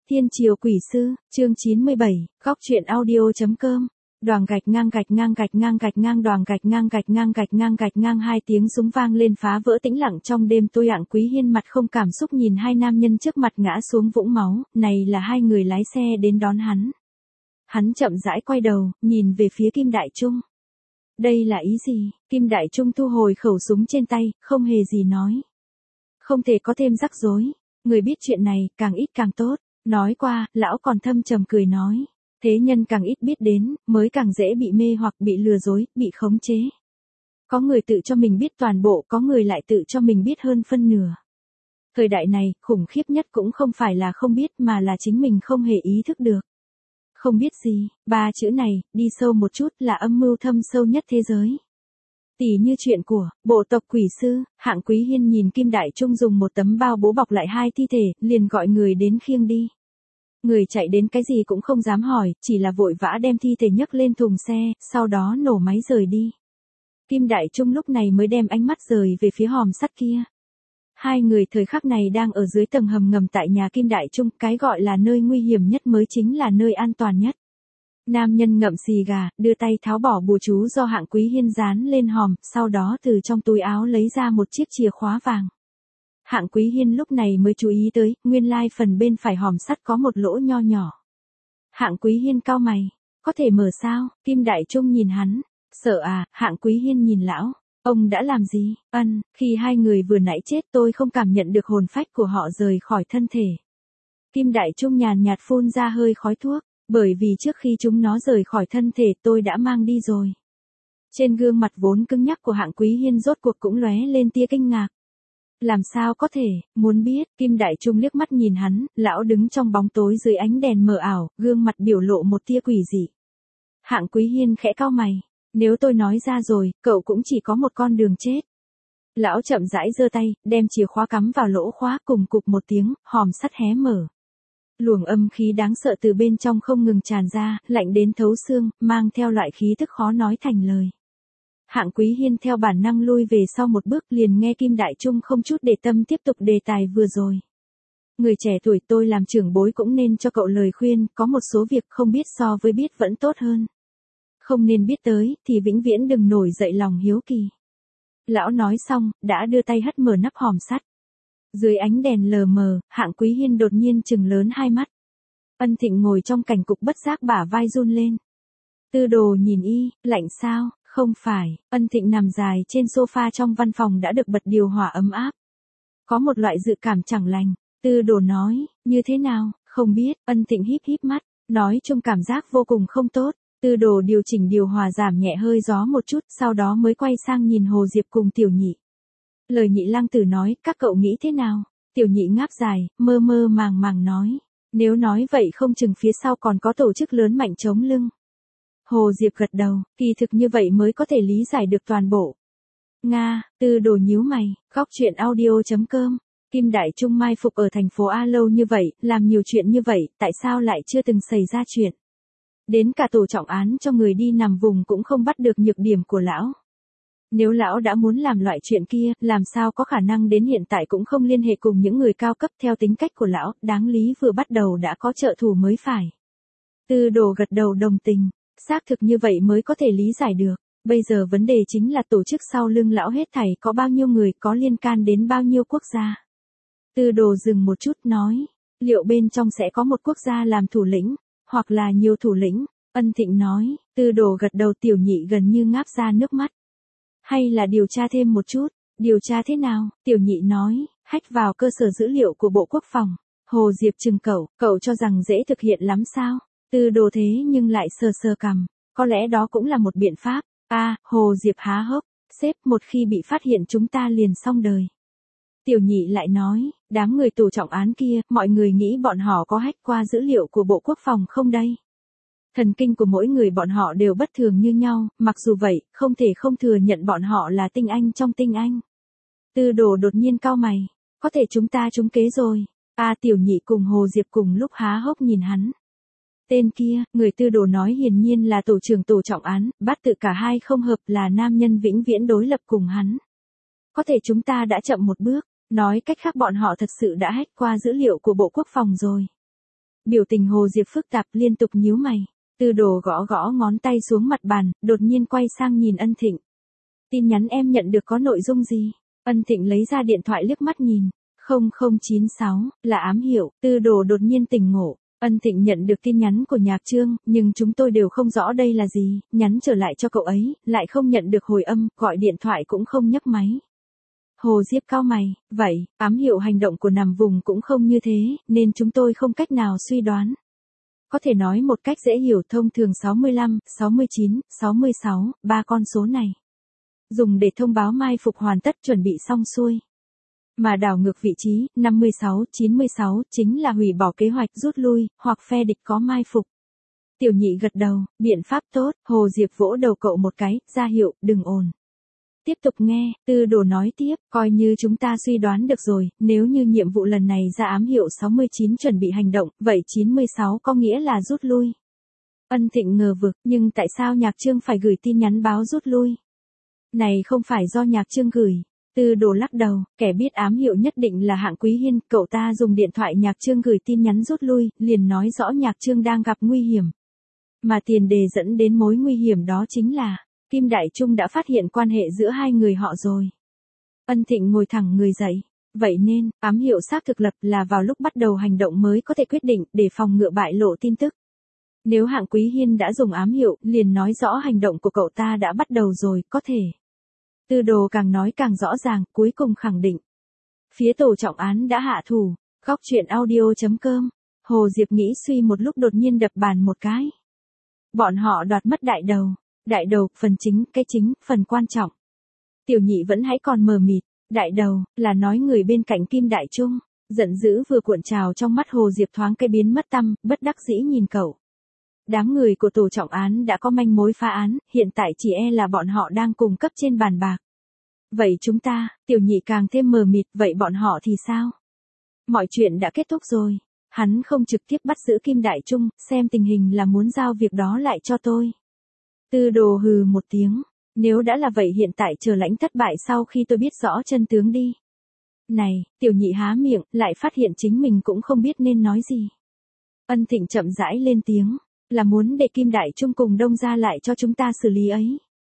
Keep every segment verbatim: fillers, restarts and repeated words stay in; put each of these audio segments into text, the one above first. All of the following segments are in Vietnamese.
Tiên triều quỷ sư, chương chín mươi bảy, góc truyện audio.com. Đoàng gạch ngang gạch ngang gạch ngang gạch ngang đoàng gạch ngang gạch ngang gạch ngang gạch ngang hai tiếng súng vang lên phá vỡ tĩnh lặng trong đêm tối. Hạng Quý Hiên mặt không cảm xúc nhìn hai nam nhân trước mặt ngã xuống vũng máu, này là hai người lái xe đến đón hắn. Hắn chậm rãi quay đầu, nhìn về phía Kim Đại Trung. Đây là ý gì? Kim Đại Trung thu hồi khẩu súng trên tay, không hề gì nói. Không thể có thêm rắc rối. Người biết chuyện này, càng ít càng tốt. Nói qua, lão còn thâm trầm cười nói. Thế nhân càng ít biết đến, mới càng dễ bị mê hoặc bị lừa dối, bị khống chế. Có người tự cho mình biết toàn bộ, có người lại tự cho mình biết hơn phân nửa. Thời đại này, khủng khiếp nhất cũng không phải là không biết mà là chính mình không hề ý thức được. Không biết gì, ba chữ này, đi sâu một chút là âm mưu thâm sâu nhất thế giới. Tỉ như chuyện của bộ tộc quỷ sư. Hạng Quý Hiên nhìn Kim Đại Trung dùng một tấm bao bố bọc lại hai thi thể, liền gọi người đến khiêng đi. Người chạy đến cái gì cũng không dám hỏi, chỉ là vội vã đem thi thể nhấc lên thùng xe, sau đó nổ máy rời đi. Kim Đại Trung lúc này mới đem ánh mắt rời về phía hòm sắt kia. Hai người thời khắc này đang ở dưới tầng hầm ngầm tại nhà Kim Đại Trung, cái gọi là nơi nguy hiểm nhất mới chính là nơi an toàn nhất. Nam nhân ngậm xì gà, đưa tay tháo bỏ bùa chú do Hạng Quý Hiên dán lên hòm, sau đó từ trong túi áo lấy ra một chiếc chìa khóa vàng. Hạng Quý Hiên lúc này mới chú ý tới, nguyên lai phần bên phải hòm sắt có một lỗ nho nhỏ. Hạng Quý Hiên cau mày, có thể mở sao? Kim Đại Trung nhìn hắn, sợ à? Hạng Quý Hiên nhìn lão, ông đã làm gì? Ân, khi hai người vừa nãy chết tôi không cảm nhận được hồn phách của họ rời khỏi thân thể. Kim Đại Trung nhàn nhạt phun ra hơi khói thuốc. Bởi vì trước khi chúng nó rời khỏi thân thể tôi đã mang đi rồi. Trên gương mặt vốn cứng nhắc của Hạng Quý Hiên rốt cuộc cũng lóe lên tia kinh ngạc. Làm sao có thể, muốn biết? Kim Đại Trung liếc mắt nhìn hắn, lão đứng trong bóng tối dưới ánh đèn mờ ảo, gương mặt biểu lộ một tia quỷ dị. Hạng Quý Hiên khẽ cau mày, nếu tôi nói ra rồi, cậu cũng chỉ có một con đường chết. Lão chậm rãi giơ tay, đem chìa khóa cắm vào lỗ khóa, cùng cục một tiếng, hòm sắt hé mở. Luồng âm khí đáng sợ từ bên trong không ngừng tràn ra, lạnh đến thấu xương, mang theo loại khí tức khó nói thành lời. Hạng Quý Hiên theo bản năng lui về sau một bước, liền nghe Kim Đại Trung không chút để tâm tiếp tục đề tài vừa rồi. Người trẻ tuổi, tôi làm trưởng bối cũng nên cho cậu lời khuyên, có một số việc không biết so với biết vẫn tốt hơn. Không nên biết tới, thì vĩnh viễn đừng nổi dậy lòng hiếu kỳ. Lão nói xong, đã đưa tay hất mở nắp hòm sắt. Dưới ánh đèn lờ mờ, Hạng Quý Hiên đột nhiên trừng lớn hai mắt. Ân Thịnh ngồi trong cảnh cục bất giác bả vai run lên. Tư Đồ nhìn y, lạnh sao? Không phải. Ân Thịnh nằm dài trên sofa trong văn phòng đã được bật điều hòa ấm áp. Có một loại dự cảm chẳng lành. Tư Đồ nói, như thế nào? Không biết. Ân Thịnh híp híp mắt, nói chung cảm giác vô cùng không tốt. Tư Đồ điều chỉnh điều hòa giảm nhẹ hơi gió một chút, sau đó mới quay sang nhìn Hồ Diệp cùng Tiểu Nhị. Lời Nhị Lăng Tử nói, các cậu nghĩ thế nào? Tiểu Nhị ngáp dài, mơ mơ màng màng nói. Nếu nói vậy không chừng phía sau còn có tổ chức lớn mạnh chống lưng. Hồ Diệp gật đầu, kỳ thực như vậy mới có thể lý giải được toàn bộ. Nga, Tư Đồ nhíu mày, góc truyện audio.com. Kim Đại Trung mai phục ở thành phố A lâu như vậy, làm nhiều chuyện như vậy, tại sao lại chưa từng xảy ra chuyện? Đến cả tổ trọng án cho người đi nằm vùng cũng không bắt được nhược điểm của lão. Nếu lão đã muốn làm loại chuyện kia, làm sao có khả năng đến hiện tại cũng không liên hệ cùng những người cao cấp theo tính cách của lão, đáng lý vừa bắt đầu đã có trợ thủ mới phải. Tư Đồ gật đầu đồng tình, xác thực như vậy mới có thể lý giải được. Bây giờ vấn đề chính là tổ chức sau lưng lão hết thảy có bao nhiêu người, có liên can đến bao nhiêu quốc gia. Tư Đồ dừng một chút nói, liệu bên trong sẽ có một quốc gia làm thủ lĩnh, hoặc là nhiều thủ lĩnh? Ân Thịnh nói. Tư Đồ gật đầu. Tiểu Nhị gần như ngáp ra nước mắt. Hay là điều tra thêm một chút? Điều tra thế nào? Tiểu Nhị nói, hack vào cơ sở dữ liệu của Bộ Quốc phòng. Hồ Diệp chừng cậu, cậu cho rằng dễ thực hiện lắm sao? Tư Đồ thế nhưng lại sờ sờ cằm, có lẽ đó cũng là một biện pháp. A, à, Hồ Diệp há hốc, sếp, một khi bị phát hiện chúng ta liền xong đời. Tiểu Nhị lại nói, đám người tổ trọng án kia, mọi người nghĩ bọn họ có hack qua dữ liệu của Bộ Quốc phòng không đây? Thần kinh của mỗi người bọn họ đều bất thường như nhau, mặc dù vậy, không thể không thừa nhận bọn họ là tinh anh trong tinh anh. Tư Đồ đột nhiên cau mày, có thể chúng ta trúng kế rồi. A, à, Tiểu Nhị cùng Hồ Diệp cùng lúc há hốc nhìn hắn. Tên kia, người Tư Đồ nói hiển nhiên là tổ trưởng tổ trọng án, bắt tự cả hai không hợp, là nam nhân vĩnh viễn đối lập cùng hắn. Có thể chúng ta đã chậm một bước, nói cách khác bọn họ thật sự đã hack qua dữ liệu của Bộ Quốc phòng rồi. Biểu tình Hồ Diệp phức tạp liên tục nhíu mày. Tư Đồ gõ gõ ngón tay xuống mặt bàn, đột nhiên quay sang nhìn Ân Thịnh. Tin nhắn em nhận được có nội dung gì? Ân Thịnh lấy ra điện thoại liếc mắt nhìn. không không chín sáu, là ám hiệu. Tư Đồ đột nhiên tỉnh ngộ. Ân Thịnh nhận được tin nhắn của Nhạc Trương, nhưng chúng tôi đều không rõ đây là gì, nhắn trở lại cho cậu ấy, lại không nhận được hồi âm, gọi điện thoại cũng không nhấc máy. Hồ Diệp cau mày, vậy, ám hiệu hành động của nằm vùng cũng không như thế, nên chúng tôi không cách nào suy đoán. Có thể nói một cách dễ hiểu, thông thường sáu mươi lăm, sáu mươi chín, sáu mươi sáu, ba con số này. Dùng để thông báo mai phục hoàn tất chuẩn bị xong xuôi. Mà đảo ngược vị trí, năm mươi sáu, chín mươi sáu, chính là hủy bỏ kế hoạch rút lui, hoặc phe địch có mai phục. Tiểu Nhị gật đầu, biện pháp tốt, Hồ Diệp vỗ đầu cậu một cái, ra hiệu, đừng ồn. Tiếp tục nghe, Tư Đồ nói tiếp, coi như chúng ta suy đoán được rồi, nếu như nhiệm vụ lần này ra ám hiệu sáu mươi chín chuẩn bị hành động, vậy chín mươi sáu có nghĩa là rút lui. Ân Thịnh ngờ vực, nhưng tại sao Nhạc Trương phải gửi tin nhắn báo rút lui? Này không phải do Nhạc Trương gửi. Tư Đồ lắc đầu, kẻ biết ám hiệu nhất định là Hạng Quý Hiên, cậu ta dùng điện thoại Nhạc Trương gửi tin nhắn rút lui, liền nói rõ Nhạc Trương đang gặp nguy hiểm. Mà tiền đề dẫn đến mối nguy hiểm đó chính là, Kim Đại Trung đã phát hiện quan hệ giữa hai người họ rồi. Ân Thịnh ngồi thẳng người dậy, vậy nên, ám hiệu xác thực lập là vào lúc bắt đầu hành động mới có thể quyết định để phòng ngừa bại lộ tin tức. Nếu Hạng Quý Hiên đã dùng ám hiệu, liền nói rõ hành động của cậu ta đã bắt đầu rồi, có thể. Tư Đồ càng nói càng rõ ràng, cuối cùng khẳng định. Phía tổ trọng án đã hạ thủ, góc truyện audio chấm com. Hồ Diệp nghĩ suy một lúc đột nhiên đập bàn một cái. Bọn họ đoạt mất đại đầu. Đại đầu, phần chính, cái chính, phần quan trọng. Tiểu Nhị vẫn hãy còn mờ mịt. Đại đầu, là nói người bên cạnh Kim Đại Trung. Giận dữ vừa cuộn trào trong mắt Hồ Diệp thoáng cái biến mất tăm, bất đắc dĩ nhìn cậu. Đám người của tổ trọng án đã có manh mối phá án, hiện tại chỉ e là bọn họ đang cùng cấp trên bàn bạc. Vậy chúng ta, Tiểu Nhị càng thêm mờ mịt, vậy bọn họ thì sao? Mọi chuyện đã kết thúc rồi. Hắn không trực tiếp bắt giữ Kim Đại Trung, xem tình hình là muốn giao việc đó lại cho tôi. Tư Đồ hừ một tiếng, nếu đã là vậy hiện tại chờ lãnh thất bại sau khi tôi biết rõ chân tướng đi. Này, Tiểu Nhị há miệng, lại phát hiện chính mình cũng không biết nên nói gì. Ân Thịnh chậm rãi lên tiếng, là muốn để Kim Đại Trung cùng Đông Gia lại cho chúng ta xử lý ấy.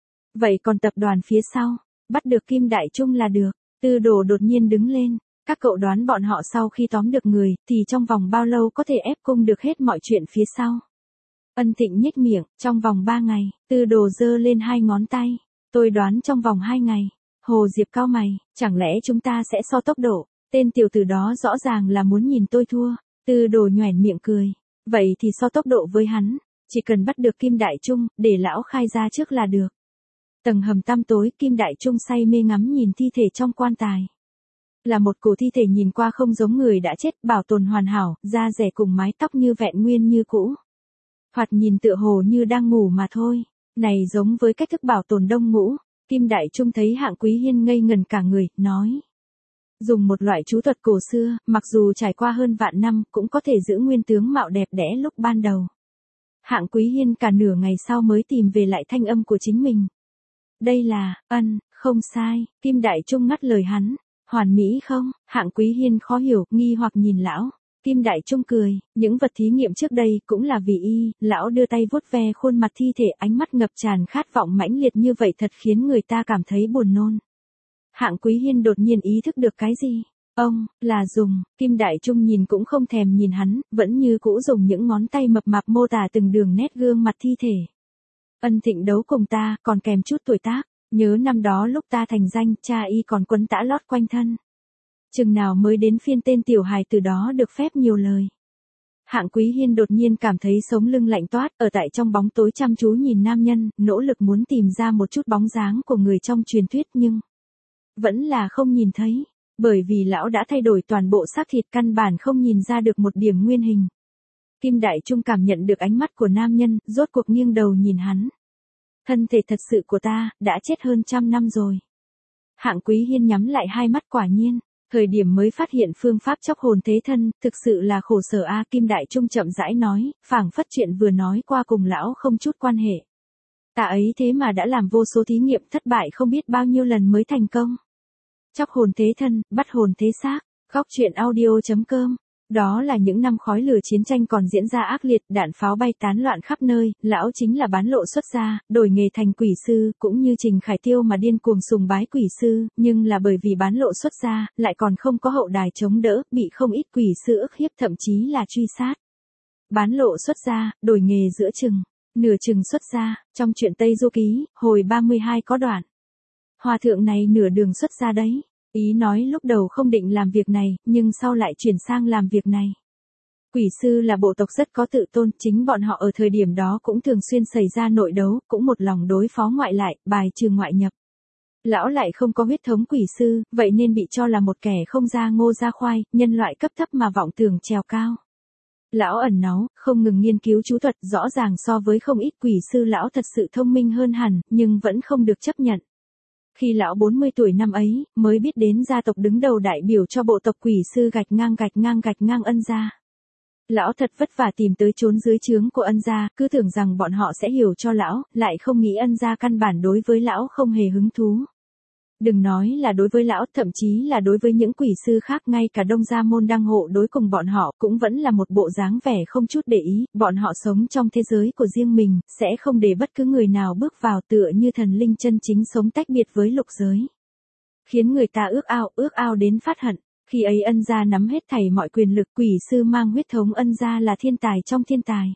Vậy còn tập đoàn phía sau, bắt được Kim Đại Trung là được. Tư Đồ đột nhiên đứng lên, các cậu đoán bọn họ sau khi tóm được người, thì trong vòng bao lâu có thể ép cung được hết mọi chuyện phía sau. Ân Thịnh nhếch miệng, trong vòng ba ngày, Tư Đồ giơ lên hai ngón tay. Tôi đoán trong vòng hai ngày. Hồ Diệp cau mày, chẳng lẽ chúng ta sẽ so tốc độ, tên tiểu tử đó rõ ràng là muốn nhìn tôi thua. Tư Đồ nhoẻn miệng cười, vậy thì so tốc độ với hắn, chỉ cần bắt được Kim Đại Trung, để lão khai ra trước là được. Tầng hầm tăm tối, Kim Đại Trung say mê ngắm nhìn thi thể trong quan tài. Là một cổ thi thể nhìn qua không giống người đã chết, bảo tồn hoàn hảo, da dẻ cùng mái tóc như vẹn nguyên như cũ. Thoạt nhìn tựa hồ như đang ngủ mà thôi, này giống với cách thức bảo tồn đông ngũ. Kim Đại Trung thấy Hạng Quý Hiên ngây ngần cả người, nói. Dùng một loại chú thuật cổ xưa, mặc dù trải qua hơn vạn năm, cũng có thể giữ nguyên tướng mạo đẹp đẽ lúc ban đầu. Hạng Quý Hiên cả nửa ngày sau mới tìm về lại thanh âm của chính mình. Đây là, ân, không sai, Kim Đại Trung ngắt lời hắn. Hoàn mỹ không? Hạng Quý Hiên khó hiểu, nghi hoặc nhìn lão. Kim Đại Trung cười, những vật thí nghiệm trước đây cũng là vì y. Lão đưa tay vuốt ve khuôn mặt thi thể, ánh mắt ngập tràn khát vọng mãnh liệt như vậy thật khiến người ta cảm thấy buồn nôn. Hạng Quý Hiên đột nhiên ý thức được cái gì? Ông, là dùng. Kim Đại Trung nhìn cũng không thèm nhìn hắn, vẫn như cũ dùng những ngón tay mập mạp mô tả từng đường nét gương mặt thi thể. Ân Thịnh đấu cùng ta, còn kèm chút tuổi tác. Nhớ năm đó lúc ta thành danh, cha y còn quấn tã lót quanh thân. Chừng nào mới đến phiên tên tiểu hài từ đó được phép nhiều lời. Hạng Quý Hiên đột nhiên cảm thấy sống lưng lạnh toát, ở tại trong bóng tối chăm chú nhìn nam nhân, nỗ lực muốn tìm ra một chút bóng dáng của người trong truyền thuyết nhưng vẫn là không nhìn thấy, bởi vì lão đã thay đổi toàn bộ xác thịt, căn bản không nhìn ra được một điểm nguyên hình. Kim Đại Trung cảm nhận được ánh mắt của nam nhân, rốt cuộc nghiêng đầu nhìn hắn. Thân thể thật sự của ta, đã chết hơn trăm năm rồi. Hạng Quý Hiên nhắm lại hai mắt, quả nhiên, thời điểm mới phát hiện phương pháp chóc hồn thế thân, thực sự là khổ sở a. Kim Đại Trung chậm rãi nói, phảng phất chuyện vừa nói qua cùng lão không chút quan hệ. Ta ấy thế mà đã làm vô số thí nghiệm thất bại không biết bao nhiêu lần mới thành công. Chóc hồn thế thân, bắt hồn thế xác, góc truyện audio chấm com Đó là những năm khói lửa chiến tranh còn diễn ra ác liệt, đạn pháo bay tán loạn khắp nơi, lão chính là bán lộ xuất gia, đổi nghề thành quỷ sư, cũng như Trình Khải Tiêu mà điên cuồng sùng bái quỷ sư, nhưng là bởi vì bán lộ xuất gia, lại còn không có hậu đài chống đỡ, bị không ít quỷ sư ức hiếp thậm chí là truy sát. Bán lộ xuất gia, đổi nghề giữa chừng, nửa chừng xuất gia, trong truyện Tây Du Ký, hồi ba mươi hai có đoạn. Hòa thượng này nửa đường xuất gia đấy. Ý nói lúc đầu không định làm việc này, nhưng sau lại chuyển sang làm việc này. Quỷ sư là bộ tộc rất có tự tôn, chính bọn họ ở thời điểm đó cũng thường xuyên xảy ra nội đấu, cũng một lòng đối phó ngoại lại, bài trừ ngoại nhập. Lão lại không có huyết thống quỷ sư, vậy nên bị cho là một kẻ không ra ngô ra khoai, nhân loại cấp thấp mà vọng tưởng trèo cao. Lão ẩn náu, không ngừng nghiên cứu chú thuật, rõ ràng so với không ít quỷ sư lão thật sự thông minh hơn hẳn, nhưng vẫn không được chấp nhận. Khi lão bốn mươi tuổi năm ấy, mới biết đến gia tộc đứng đầu đại biểu cho bộ tộc quỷ sư gạch ngang gạch ngang gạch ngang Ân gia. Lão thật vất vả tìm tới chốn dưới trướng của Ân gia, cứ tưởng rằng bọn họ sẽ hiểu cho lão, lại không nghĩ Ân gia căn bản đối với lão không hề hứng thú. Đừng nói là đối với lão, thậm chí là đối với những quỷ sư khác, ngay cả Đông Gia Môn Đăng hộ đối cùng bọn họ cũng vẫn là một bộ dáng vẻ không chút để ý, bọn họ sống trong thế giới của riêng mình, sẽ không để bất cứ người nào bước vào, tựa như thần linh chân chính sống tách biệt với lục giới. Khiến người ta ước ao, ước ao đến phát hận. Khi ấy Ân gia nắm hết thảy mọi quyền lực, quỷ sư mang huyết thống Ân gia là thiên tài trong thiên tài.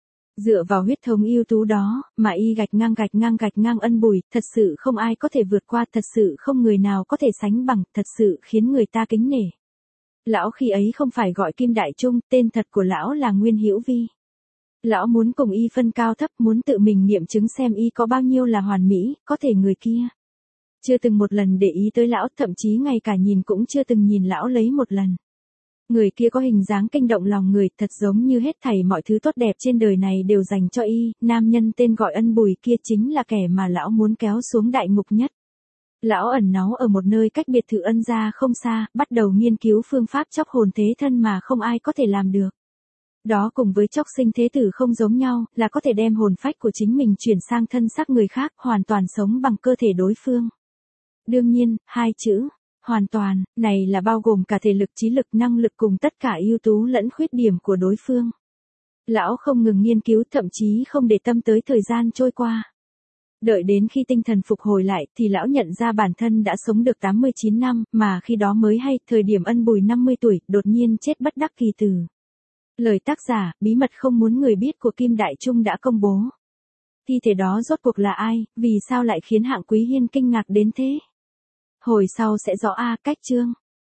Dựa vào huyết thống ưu tú đó, mà y gạch ngang gạch ngang gạch ngang Ân Bùi, thật sự không ai có thể vượt qua, thật sự không người nào có thể sánh bằng, thật sự khiến người ta kính nể. Lão khi ấy không phải gọi Kim Đại Trung, tên thật của lão là Nguyên Hữu Vi. Lão muốn cùng y phân cao thấp, muốn tự mình nghiệm chứng xem y có bao nhiêu là hoàn mỹ, có thể người kia chưa từng một lần để ý tới lão, thậm chí ngay cả nhìn cũng chưa từng nhìn lão lấy một lần. Người kia có hình dáng kinh động lòng người, thật giống như hết thảy mọi thứ tốt đẹp trên đời này đều dành cho y, nam nhân tên gọi Ân Bùi kia chính là kẻ mà lão muốn kéo xuống đại ngục nhất. Lão ẩn náu ở một nơi cách biệt thự Ân gia không xa, bắt đầu nghiên cứu phương pháp chóc hồn thế thân mà không ai có thể làm được. Đó cùng với chóc sinh thế tử không giống nhau, là có thể đem hồn phách của chính mình chuyển sang thân xác người khác, hoàn toàn sống bằng cơ thể đối phương. Đương nhiên, hai chữ hoàn toàn, này là bao gồm cả thể lực, trí lực, năng lực cùng tất cả ưu tú lẫn khuyết điểm của đối phương. Lão không ngừng nghiên cứu, thậm chí không để tâm tới thời gian trôi qua. Đợi đến khi tinh thần phục hồi lại, thì lão nhận ra bản thân đã sống được tám mươi chín năm, mà khi đó mới hay, thời điểm Ân Bùi năm mươi tuổi, đột nhiên chết bất đắc kỳ tử. Lời tác giả, bí mật không muốn người biết của Kim Đại Trung đã công bố. Thi thể đó rốt cuộc là ai, vì sao lại khiến Hạng Quý Hiên kinh ngạc đến thế? Hồi sau sẽ rõ a cách chương.